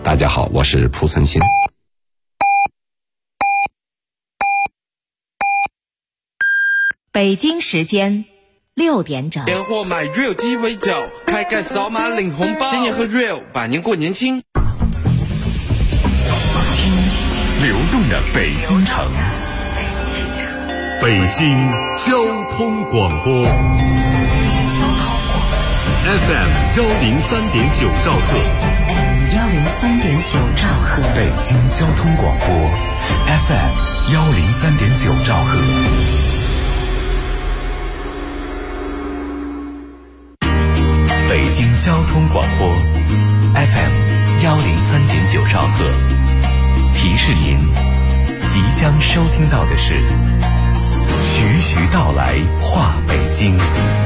大家好，我是蒲存昕。 北京时间6点整， 年货买 real 鸡尾酒，开盖扫码领红包，新年喝 real， 百年过年轻。 听流动的北京城，北京交通广播 FM 103.9兆赫 103.9兆赫， 北京交通广播 FM 103.9兆赫。北京交通广播 FM 103.9兆赫，提示您即将收听到的是徐徐道来话北京。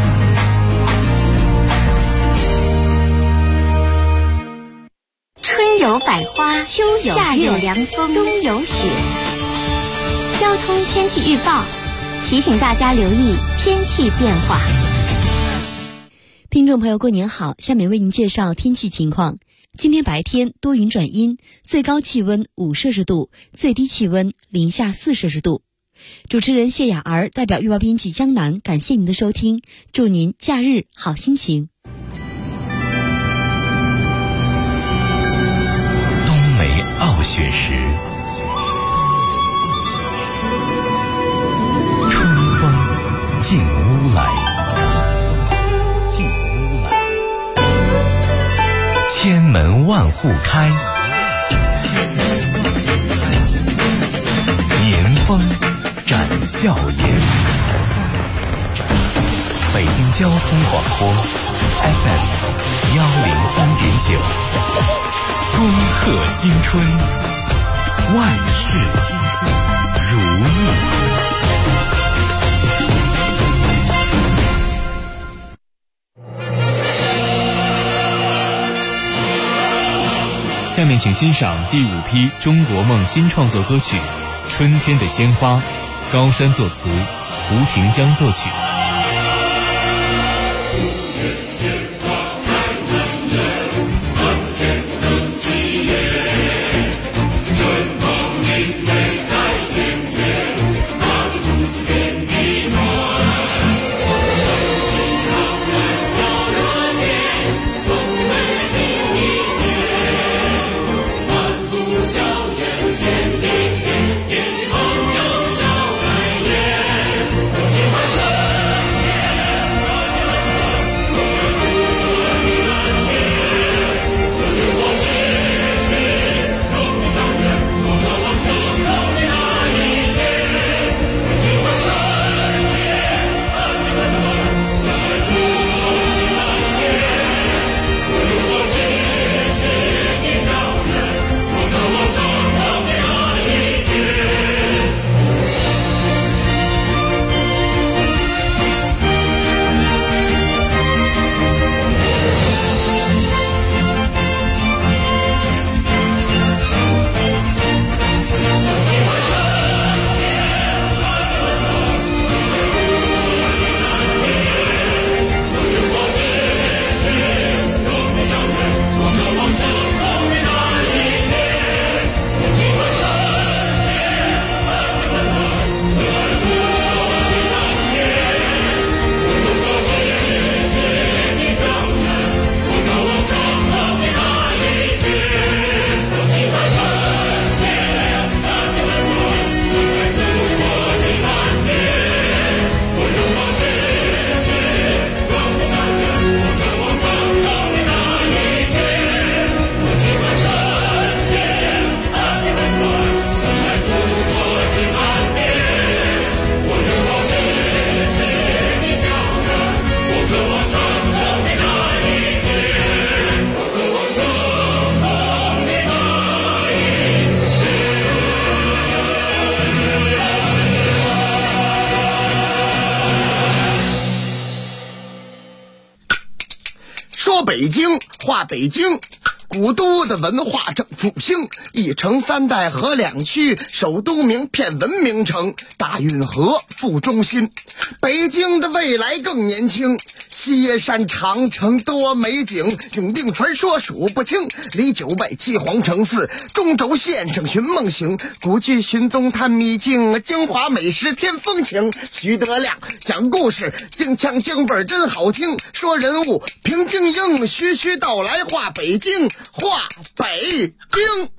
春有百花，秋有夏有凉风，冬有雪。交通天气预报提醒大家留意天气变化。 听众朋友，过年好！下面为您介绍天气情况。今天白天多云转阴，最高气温5摄氏度，最低气温零下4摄氏度。主持人谢雅儿代表预报编辑江南，感谢您的收听，祝您假日好心情。 冬梅傲雪时，春风进屋来。千门万户开，年风展笑颜。北京交通广播 FM 103.9，恭贺新春，万事如意。 下面请欣赏第5批中国梦新创作歌曲《春天的鲜花》，高山作词，胡廷江作曲。 说北京话北京，古都的文化正复兴，一城三代河两区，首都名片文明城，大运河副中心。北京的未来更年轻， 西野山长城多美景，永定传说数不清。离九外七皇城寺，中轴县城寻梦醒。古剧寻踪探秘境，京华美食添风情。徐德亮讲故事，京腔京味真好听。说人物评京英，徐徐道来话北京，话北京。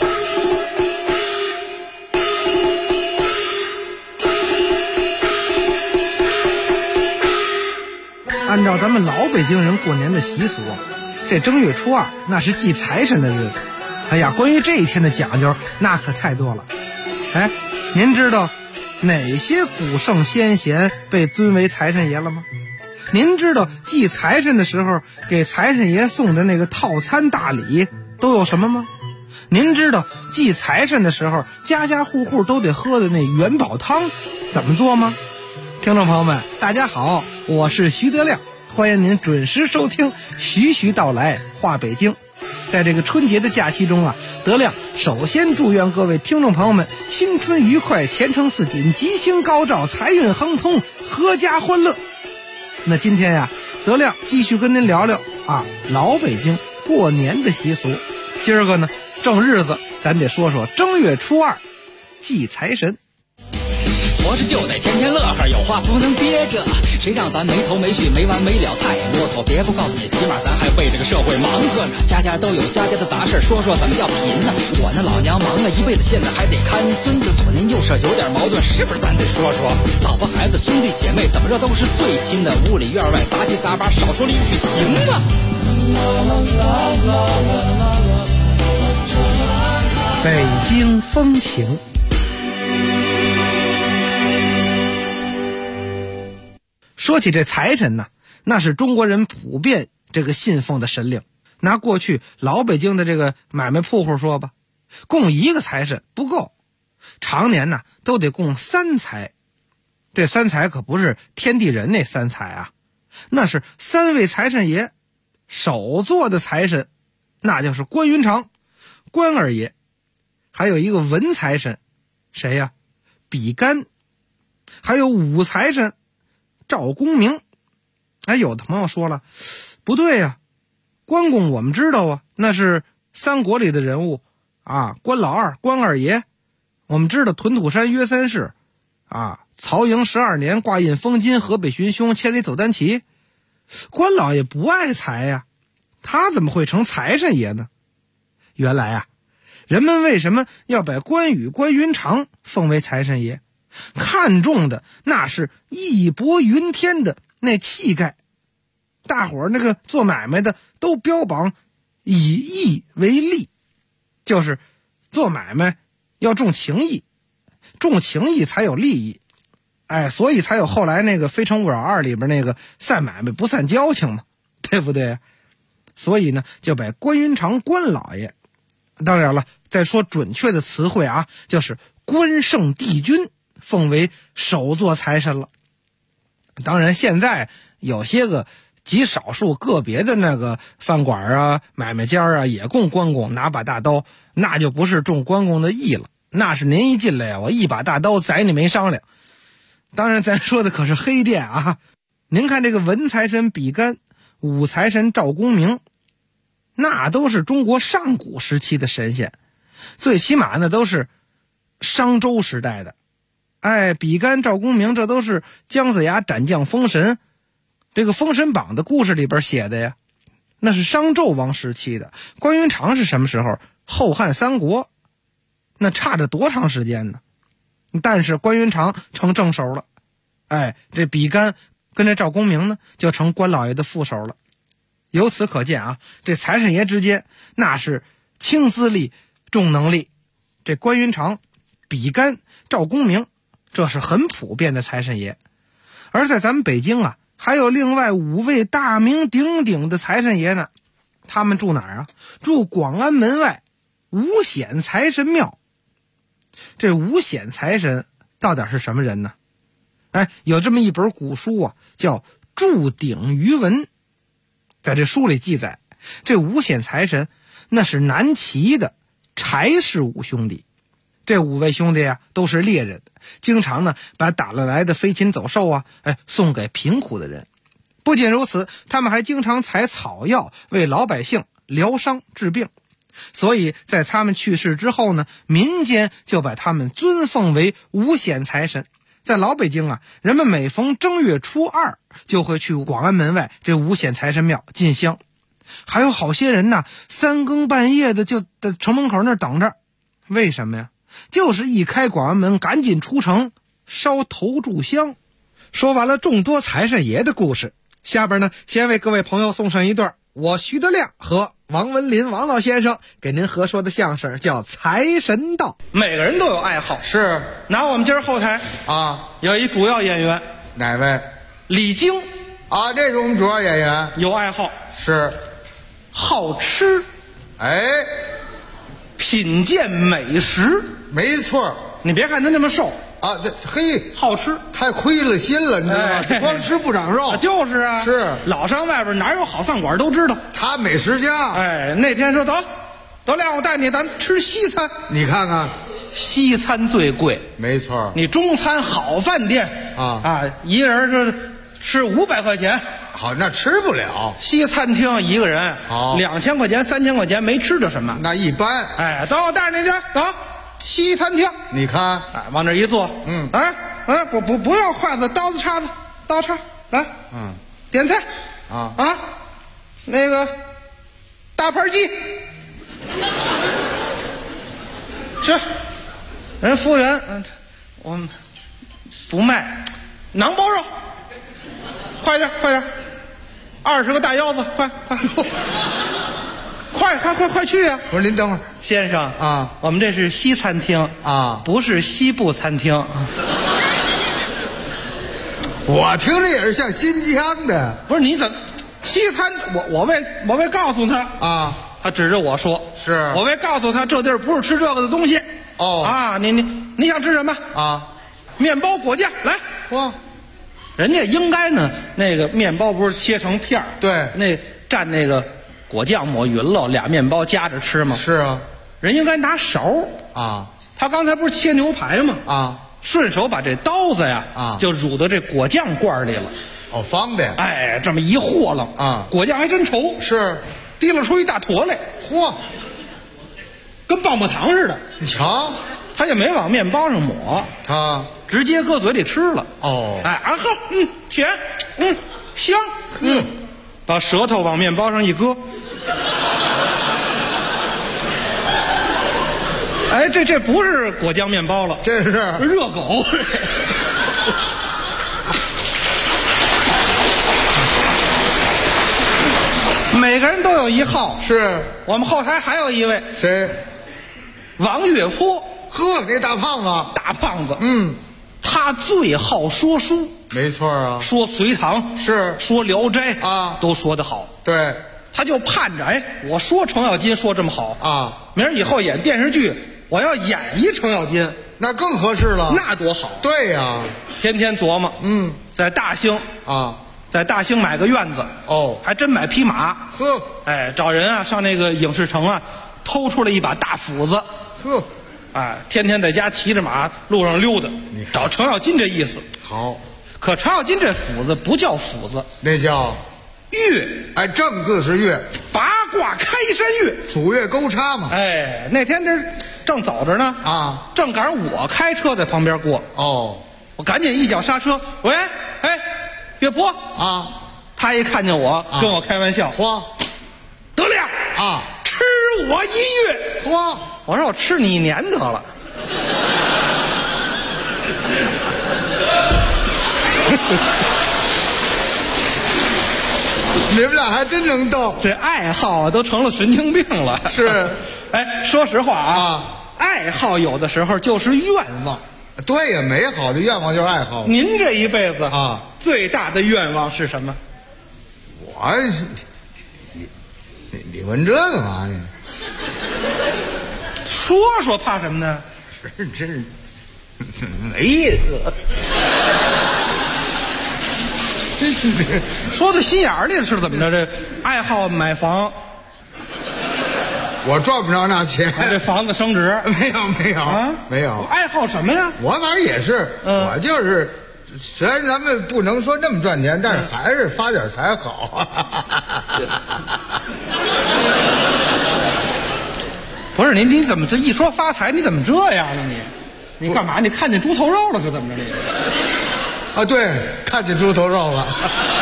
按照咱们老北京人过年的习俗啊，这正月初二那是祭财神的日子。哎呀，关于这一天的讲究那可太多了。哎，您知道哪些古圣先贤被尊为财神爷了吗？您知道祭财神的时候给财神爷送的那个套餐大礼都有什么吗？您知道祭财神的时候家家户户都得喝的那元宝汤怎么做吗？听众朋友们，大家好，我是徐德亮，欢迎您准时收听徐徐道来话北京。在这个春节的假期中啊，德亮首先祝愿各位听众朋友们新春愉快，前程似锦，吉星高照，财运亨通，阖家欢乐。那今天呀，德亮继续跟您聊聊老北京过年的习俗。今儿个呢正日子，咱得说说正月初二祭财神。 活着就得天天乐呵，有话不能憋着，谁让咱没头没绪没完没了太啰嗦。别不告诉你，起码咱还为这个社会忙活呢。家家都有家家的杂事，说说怎么叫贫呢？我那老娘忙了一辈子，现在还得看孙子，左邻右舍有点矛盾，是不是咱得说说？老婆孩子兄弟姐妹怎么着都是最亲的，屋里院外杂七杂八，少说了一句行吗？ 北京风情。说起这财神呢，那是中国人普遍这个信奉的神灵。拿过去老北京的这个买卖铺户说吧，供一个财神不够，常年呢都得供三财。这三财可不是天地人那三财啊，那是三位财神爷。首座的财神那就是关云长关二爷，还有一个文财神谁呀？比干，还有武财神赵公明。哎，有的朋友说了，不对呀，关公我们知道啊，那是三国里的人物关老二关二爷，我们知道屯土山约三世曹营12年挂印封金，河北寻凶千里走单骑。关老爷不爱财呀，他怎么会成财神爷呢？原来人们为什么要把关羽关云长奉为财神爷？看重的那是义薄云天的那气概。大伙儿那个做买卖的都标榜以义为利，就是做买卖要重情义，重情义才有利益。所以才有后来那个《非诚勿扰2》里边那个散买卖不散交情嘛，对不对？所以呢就把关云长关老爷，当然了再说准确的词汇就是关圣帝君奉为首座财神了。当然现在有些个极少数个别的那个饭馆买卖家也供关公拿把大刀，那就不是重关公的义了，那是您一进来我一把大刀宰你没商量。当然咱说的可是黑店您看这个文财神比干，武财神赵公明，那都是中国上古时期的神仙，最起码呢都是商周时代的。比干赵公明这都是姜子牙斩将封神，这个封神榜的故事里边写的呀，那是商纣王时期的。关云长是什么时候？后汉三国，那差着多长时间呢？但是关云长成正手了，这比干跟这赵公明呢就成关老爷的副手了。由此可见这财神爷之间那是轻资历重能力。这关云长比干赵公明这是很普遍的财神爷。而在咱们北京还有另外5位大名鼎鼎的财神爷呢。他们住哪儿住广安门外五显财神庙。这五显财神到底是什么人呢？有这么一本古书叫《铸鼎余文》。在这书里记载，这五显财神那是南齐的柴氏五兄弟。这5位兄弟都是猎人，经常呢把打了来的飞禽走兽送给贫苦的人。 不仅如此，他们还经常采草药为老百姓疗伤治病。所以在他们去世之后呢，民间就把他们尊奉为五显财神。在老北京啊，人们每逢正月初2就会去广安门外这五显财神庙进香，还有好些人呢3更半夜的就在城门口那儿等着。为什么呀？就是一开广安门赶紧出城烧头炷香。说完了众多财神爷的故事，下边呢先为各位朋友送上一段我徐德亮和王文林王老先生给您合说的相声，叫《财神到》。 每个人都有爱好， 是拿我们今儿后台啊， 有一主要演员， 哪位？ 李菁啊，这是我们主要演员， 有爱好， 是好吃， 哎， 品鉴美食， 没错。 你别看他那么瘦啊，这嘿， 好吃， 太亏了心了，你知道吗？光吃不长肉， 就是啊， 是老上外边哪有好饭馆都知道， 他美食家。 哎，那天说走亮，我带你咱吃西餐。 你看看， 西餐最贵， 没错。 你中餐好饭店啊，一个人这吃500块钱， 好，那吃不了。 西餐厅一个人好 2000块钱、3000块钱没吃着什么， 那一般。 哎，等我带着你去，走。西餐厅， 你看， 哎，往那一坐，不要筷子、刀子、叉子，刀叉来，点菜，那个大盘鸡，是，人服务员，我们不卖，馕包肉，快点，20个大腰子，快去呀！ 我说您等会儿， 先生啊， 我们这是西餐厅啊， 不是西部餐厅。 我听着也是像新疆的， 不是你怎么西餐？我为告诉他啊， 他指着我说， 是我为告诉他这地儿不是吃这个的东西。 哦啊，你想吃什么啊？ 面包果酱来， 哇， 人家应该呢，那个面包不是切成片儿， 对， 那蘸那个果酱抹匀了，俩面包夹着吃吗？ 是啊， 人应该拿勺啊。 他刚才不是切牛排吗？ 啊， 顺手把这刀子呀就乳到这果酱罐里了。 哦，方便。 哎，这么一和了啊， 果酱还真稠， 是提了出一大坨来， 嚯，跟棒棒糖似的。 你瞧， 他也没往面包上抹， 他直接搁嘴里吃了。 哦， 哎啊呵，甜，香，把舌头往面包上一搁。哎，这不是果酱面包了， 这是热狗。每个人都有一号， 是我们后台还有一位， 谁？ 王月坡。 呵，这大胖子， 大胖子， 他最好说书， 没错啊， 说隋唐是， 说聊斋啊， 都说得好。 对， 他就盼着，哎，我说程咬金说这么好啊， 明儿以后演电视剧，我要演一程咬金， 那更合适了， 那多好。 对呀， 天天琢磨，在大兴啊， 在大兴买个院子， 哦， 还真买匹马， 呵， 哎，找人啊上那个影视城啊，偷出来一把大斧子， 呵， 哎，天天在家骑着马路上溜达，找程咬金这意思。 好， 可程咬金这斧子不叫斧子， 那叫月， 哎，正字是月， 八卦开山月， 斧钺钩叉嘛。 哎，那天这正走着呢， 啊， 正赶上我开车在旁边过， 哦， 我赶紧一脚刹车，喂，哎，岳坡啊， 他一看见我，跟我开玩笑， 嚯， 德亮啊， 吃我1月， 嚯， 我说我吃你1年得了。 你们俩还真能斗， 这爱好啊都成了神经病了。 是， 哎，说实话啊，爱好有的时候就是愿望。 对呀，美好的愿望就是爱好。 您这一辈子啊， 最大的愿望是什么？ 我，你问这干嘛呢？ 说说怕什么呢？ 真是没意思。真是说到心眼里了是怎么着？这爱好买房， 我赚不着那钱。 这房子升值？ 没有啊，没有。 爱好什么呀？ 我反正也是，我就是虽然咱们不能说那么赚钱，但是还是发点财好。 不是你怎么这一说发财，你怎么这样呢？你干嘛？你看见猪头肉了可怎么着你？ 啊，对，看见猪头肉了。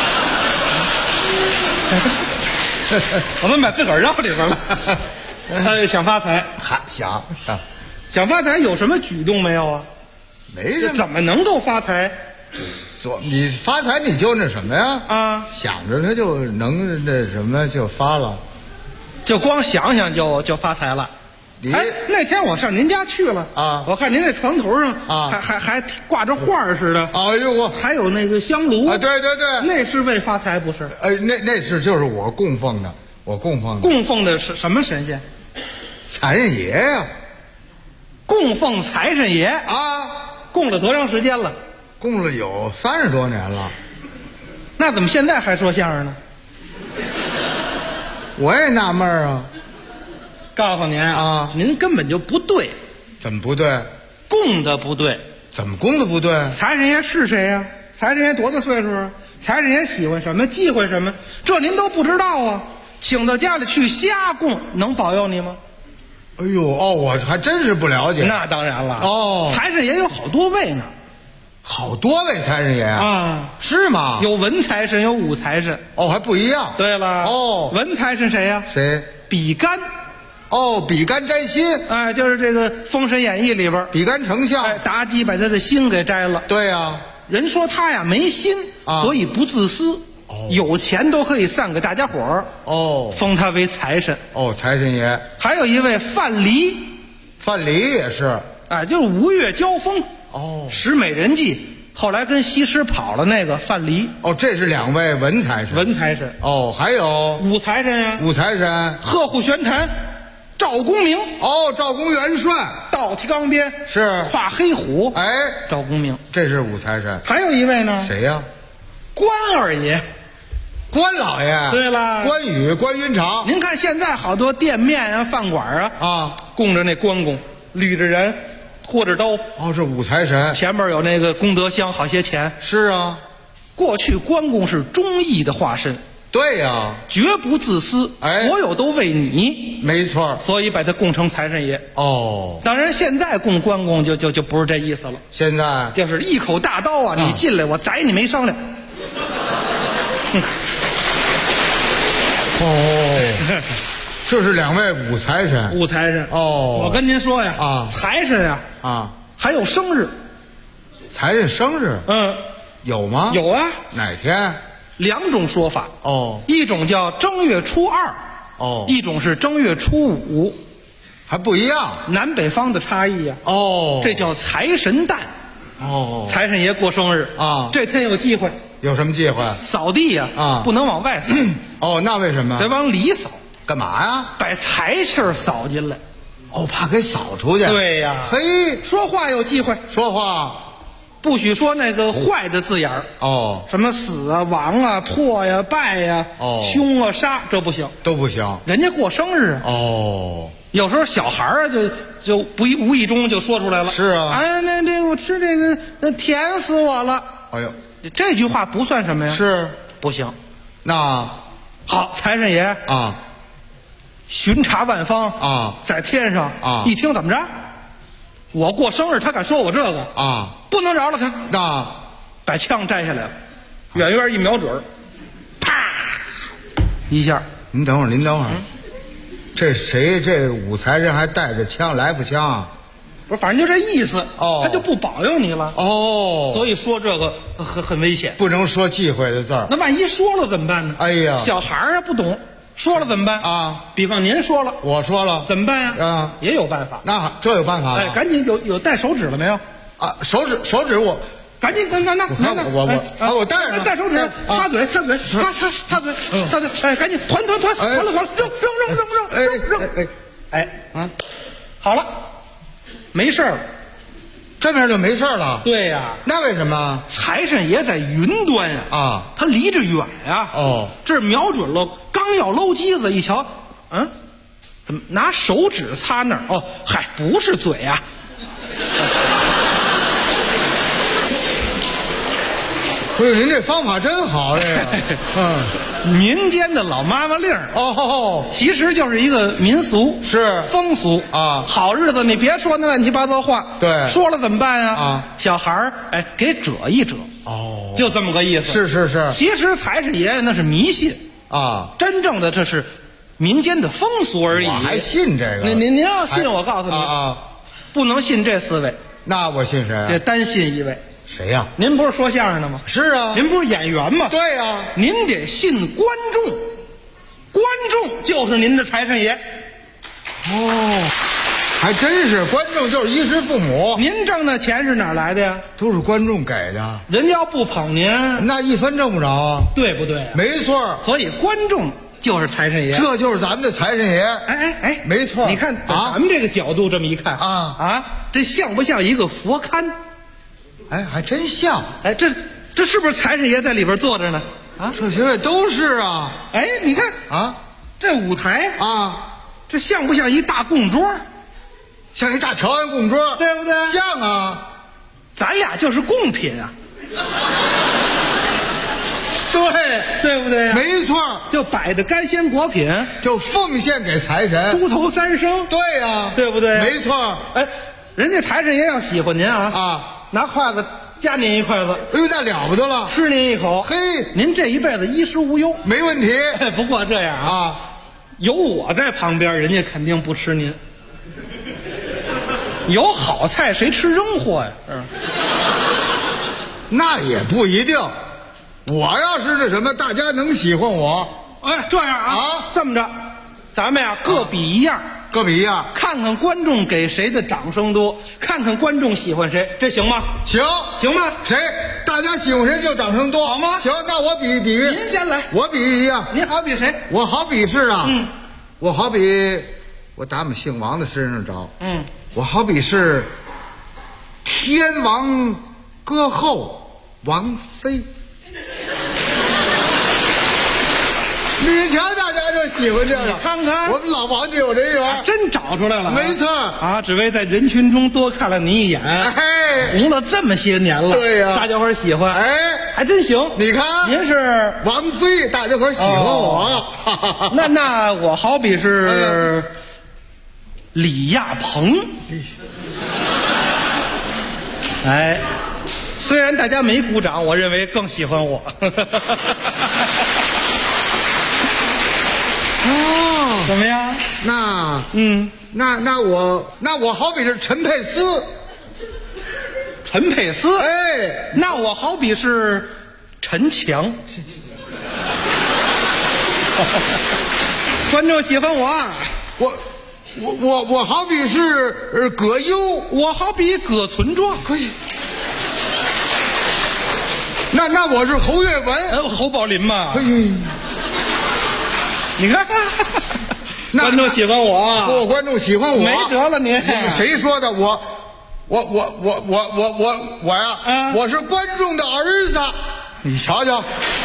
我们把自个儿绕里边了。想发财， 还想发财有什么举动没有啊？ 没什么。 怎么能够发财？ 你发财你就那什么呀？ 啊， 想着它就能那什么就发了， 就光想想就发财了。哎，那天我上您家去了啊，我看您那床头上啊，还挂着画似的。 哎呦我， 还有那个香炉啊，对对对， 那是为发财不是？ 那是就是我供奉的， 供奉的是什么神仙？ 财神爷呀， 供奉财神爷啊， 供了多长时间了？ 供了有30多年了。 那怎么现在还说相声呢？ 我也纳闷啊。 告诉您啊，您根本就不对。 怎么不对？ 供的不对。 怎么供的不对？ 财神爷是谁呀？财神爷多大岁数啊？财神爷喜欢什么？忌讳什么？这您都不知道啊！请到家里去瞎供，能保佑你吗？ 哎呦哦，我还真是不了解。 那当然了哦， 财神爷有好多位呢。 好多位财神爷啊？ 是吗？ 有文财神，有武财神。 哦，还不一样。 对了， 哦， 文财神谁呀？ 谁？ 比干。 哦，比干摘心， 哎，就是这个《封神演义》里边， 比干丞相， 哎，妲己把他的心给摘了。 对呀， 人说他呀没心啊，所以不自私，有钱都可以散给大家伙儿。哦，封他为财神。 哦，财神爷。 还有一位范蠡， 范蠡也是， 哎，就是吴越交锋。 哦， 使美人计。后来跟西施跑了那个范蠡。 哦，这是2位文财神。 文财神。 哦，还有武财神呀。 武财神， 贺护玄坛。赵公明。 哦，赵公元帅。 倒提钢鞭。 是。 跨黑虎。 哎， 赵公明， 这是武财神。 还有一位呢。 谁呀？ 关二爷。 关老爷。 对了， 关羽、关云长。 您看现在好多店面啊、饭馆啊，供着那关公，捋着人，拖着刀。 哦，是武财神。 前面有那个功德箱，好些钱。 是啊， 过去关公是忠义的化身。 对呀， 绝不自私，哎，所有都为你。 没错， 所以把他供成财神爷。 哦， 当然现在供关公就不是这意思了。 现在就是一口大刀啊，你进来我宰你没商量。 哦，这是2位武财神。 武财神。 哦， 我跟您说呀，财神呀，还有生日。 财神生日？有吗？ 有啊。 哪天 ？2种说法。 哦， 一种叫正月初2。 哦， 一种是正月初5。 还不一样， 南北方的差异呀。 哦， 这叫财神诞。 哦， 财神爷过生日啊，这天有忌讳。 有什么忌讳？ 扫地呀，不能往外扫。 哦，那为什么？ 得往里扫。 干嘛呀？ 把财气扫进来。 哦，怕给扫出去。 对呀。 嘿， 说话有忌讳。 说话不许说那个坏的字眼儿。 哦， 什么死啊、亡啊、破呀、败呀、凶啊、杀，这不行， 都不行。 人家过生日。 哦， 有时候小孩啊，就无意中就说出来了。 是啊。 哎，那我吃这个，那甜死我了。 哎呦， 这句话不算什么呀？ 是不行。 那好，财神爷啊，巡查万方啊，在天上啊，一听怎么着？我过生日，他敢说我这个啊，不能饶了他。 那把枪摘下来了，远远一瞄准，啪一下。 您等会儿，这谁？这武财神还带着枪，来福枪啊？ 不是，反正就这意思。 哦， 他就不保佑你了。 哦， 所以说这个很危险， 不能说忌讳的字儿。 那万一说了怎么办呢？ 哎呀， 小孩啊不懂。说了怎么办啊？比方您说了， 我说了， 怎么办呀？ 啊， 也有办法。 那这有办法了？ 哎，赶紧有带手指了没有？ 啊，手指我赶紧拿， 我带上， 带手指，擦嘴，擦嘴，擦嘴，哎，赶紧团，扔，哎啊，好了，没事了。 这边就没事了。 对呀， 那为什么？ 财神爷在云端呀，啊，他离着远呀。哦，这瞄准了，刚要搂机子，一瞧，怎么拿手指擦那儿？哦，嗨，不是嘴啊。 不是，您这方法真好，这个。 民间的老妈妈令哦， 其实就是一个民俗， 是风俗啊。 好日子你别说那乱七八糟话， 对， 说了怎么办呀？ 啊， 小孩儿给折一折， 哦， 就这么个意思。 是。 其实财神爷那是迷信啊， 真正的这是民间的风俗而已。 我还信这个？ 您要信，我告诉你不能信这4位。 那我信谁啊？ 得单信一位。 谁呀？ 您不是说相声的吗？ 是啊。 您不是演员吗？ 对呀。 您得信观众，观众就是您的财神爷。 哦，还真是，观众就是衣食父母。 您挣的钱是哪来的呀？ 都是观众给的。 人家要不捧您， 那一分挣不着啊， 对不对？ 没错。 所以观众就是财神爷， 这就是咱们的财神爷。 哎， 没错。 你看咱们这个角度这么一看这像不像一个佛龛？ 哎，还真像。 哎，这是不是财神爷在里边坐着呢？啊， 这些位都是啊。 哎，你看这舞台这像不像一大供桌？ 像一大条案供桌， 对不对？ 像啊。 咱俩就是贡品啊。对不对？ 没错， 就摆的干鲜果品， 就奉献给财神。 猪头3升。 对呀， 对不对？ 没错。 哎，人家财神爷要喜欢您拿筷子夹您一筷子， 哎呦，那了不得了， 吃您一口， 嘿， 您这一辈子衣食无忧， 没问题。 不过这样有我在旁边，人家肯定不吃您。有好菜谁吃扔货呀？ 那也不一定。我要是那什么，大家能喜欢我。 哎，这样这么着，咱们各比一样，看看观众给谁的掌声多，看看观众喜欢谁，这行吗？ 行吗？ 谁大家喜欢谁就掌声多， 好吗？ 行，那我比。 您先来， 我比一样。 您好比谁？ 我好比是我好比我打我们姓王的身上找。我好比是天王歌后王菲。你瞧，大家就喜欢这个。 看看， 我们老王就有人缘， 真找出来了。 没错只为在人群中多看了你一眼，红了这么些年了。 对呀， 大家伙喜欢，还真行。 你看， 您是王菲，大家伙喜欢我。 那我好比是李亚鹏。虽然大家没鼓掌，我认为更喜欢我。怎么样？ 那我好比是陈佩斯。 陈佩斯？那我好比是陈强。观众喜欢我好比是葛优， 我好比葛存壮。 可以。那我是侯月文， 侯宝林嘛。 你看， 观众喜欢我， 观众喜欢我， 没辙了您。 谁说的？我呀，我是观众的儿子，你瞧瞧。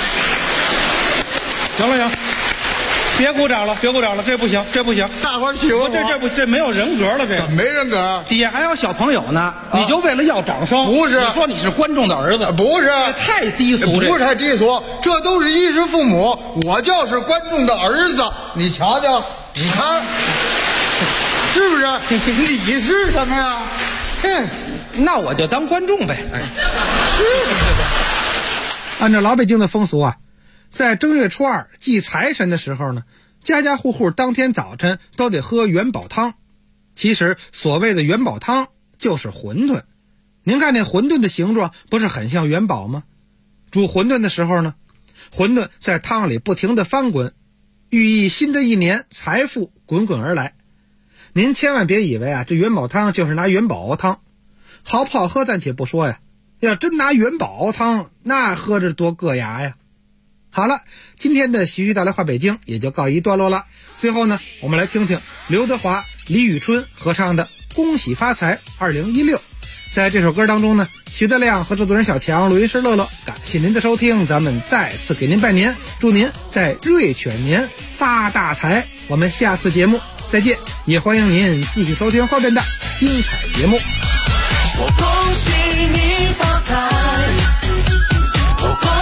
行，别鼓掌了，这不行， 大伙儿喜欢我， 这没有人格了，这怎么没人格？ 底下还有小朋友呢，你就为了要掌声？ 不是， 你说你是观众的儿子？ 不是， 太低俗， 不是太低俗，这都是衣食父母，我就是观众的儿子，你瞧瞧，你看，是不是？你是什么呀？ 那我就当观众呗。 是。 按照老北京的风俗在正月初2祭财神的时候呢，家家户户当天早晨都得喝元宝汤。其实所谓的元宝汤就是馄饨。您看那馄饨的形状不是很像元宝吗？煮馄饨的时候呢，馄饨在汤里不停地翻滚，寓意新的一年财富滚滚而来。您千万别以为这元宝汤就是拿元宝熬汤，好不好喝暂且不说呀，要真拿元宝熬汤，那喝着多硌牙呀。好了，今天的徐徐道来话北京也就告一段落了。最后呢，我们来听听刘德华、李宇春合唱的《恭喜发财2016》。在这首歌当中呢，徐德亮和制作人小强、录音师乐乐，感谢您的收听，咱们再次给您拜年，祝您在瑞犬年发大财。我们下次节目再见，也欢迎您继续收听后边的精彩节目。 我恭喜你发财，我恭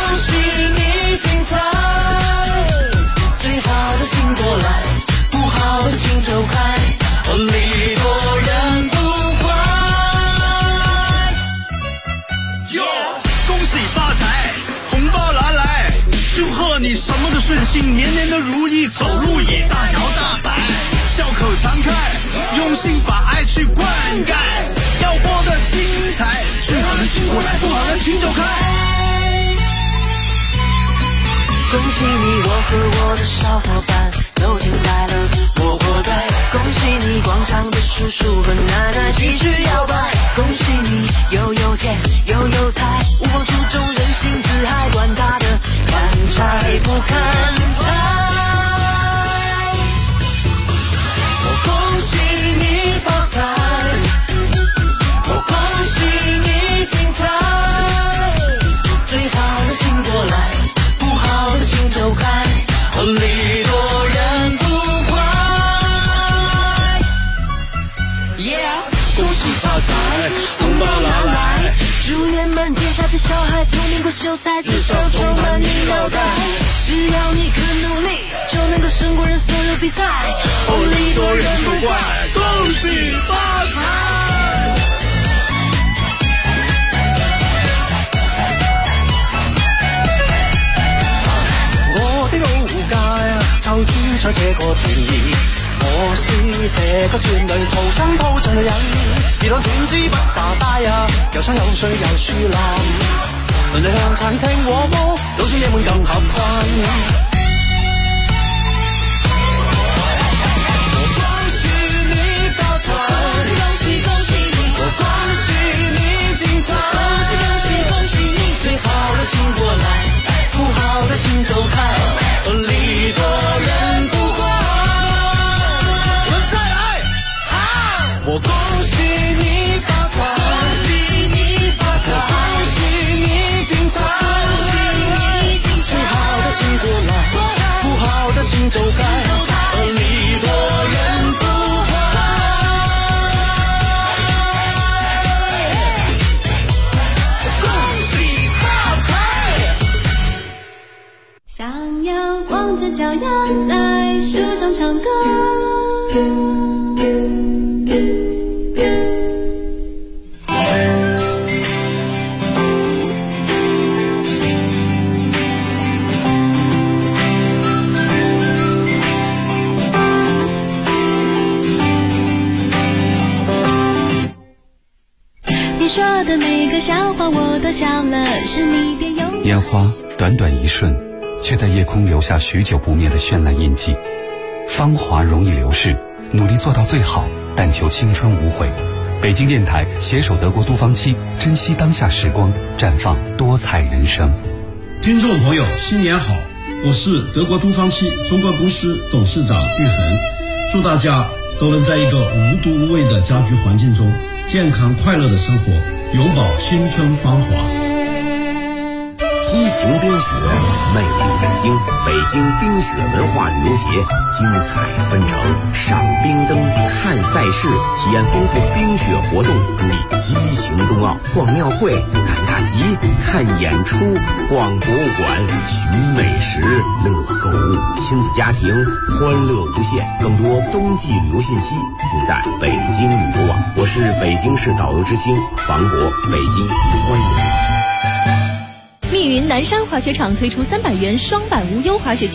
精彩，最好的请过来，不好的请走开，礼多人不怪。 恭喜发财，红包拿来，祝贺你什么都顺心，年年都如意，走路也大摇大摆，笑口常开，用心把爱去灌溉，要过得精彩，最好的请过来，不好的请走开。 恭喜你，我和我的小伙伴都进来了我活该。恭喜你，广场的叔叔和奶奶继续摇摆。恭喜你，又有钱又有才，无忘初衷，人性自嗨，管他的看拆不看拆。我恭喜你发财，我恭喜你精彩，最好的请过来，不好的请走开，礼多人不怪。恭喜发财，红包拿来，祝愿满天下的小孩聪明过秀才，至少充满你脑袋。只要你肯努力，就能够胜过人所有比赛。礼多人不怪，恭喜发财。我的老街就住在這個團兒，我是這個團裏土生土長嘅人，而當團支不炸帶啊，又生又碎又樹林，鄰里向餐廳和睦，老少爺們更合群。最好的请过来，不好的请走开，礼多人不怪。我们再来，我恭喜你发财，恭喜你发财，恭喜你精彩，恭喜你精彩。最好的请过来，不好的请走开，礼多人不怪。 想要光着脚丫在树上唱歌，你说的每个笑话我都笑了，是你别用烟花短短一瞬，却在夜空留下许久不灭的绚烂印记。芳华容易流逝，努力做到最好，但求青春无悔。北京电台携手德国都芳期，珍惜当下时光，绽放多彩人生。 听众朋友，新年好！我是德国都芳期中国公司董事长玉恒，祝大家都能在一个无毒无味的家居环境中健康快乐的生活，永葆青春芳华。 激情冰雪，魅力北京，北京冰雪文化旅游节精彩纷呈，赏冰灯，看赛事，体验丰富冰雪活动，注意激情冬奥，逛庙会，赶大集，看演出，逛博物馆，寻美食，乐购物，亲子家庭欢乐无限。更多冬季旅游信息尽在北京旅游网。我是北京市导游之星房国，北京欢迎。 密云南山滑雪场推出300元双板无忧滑雪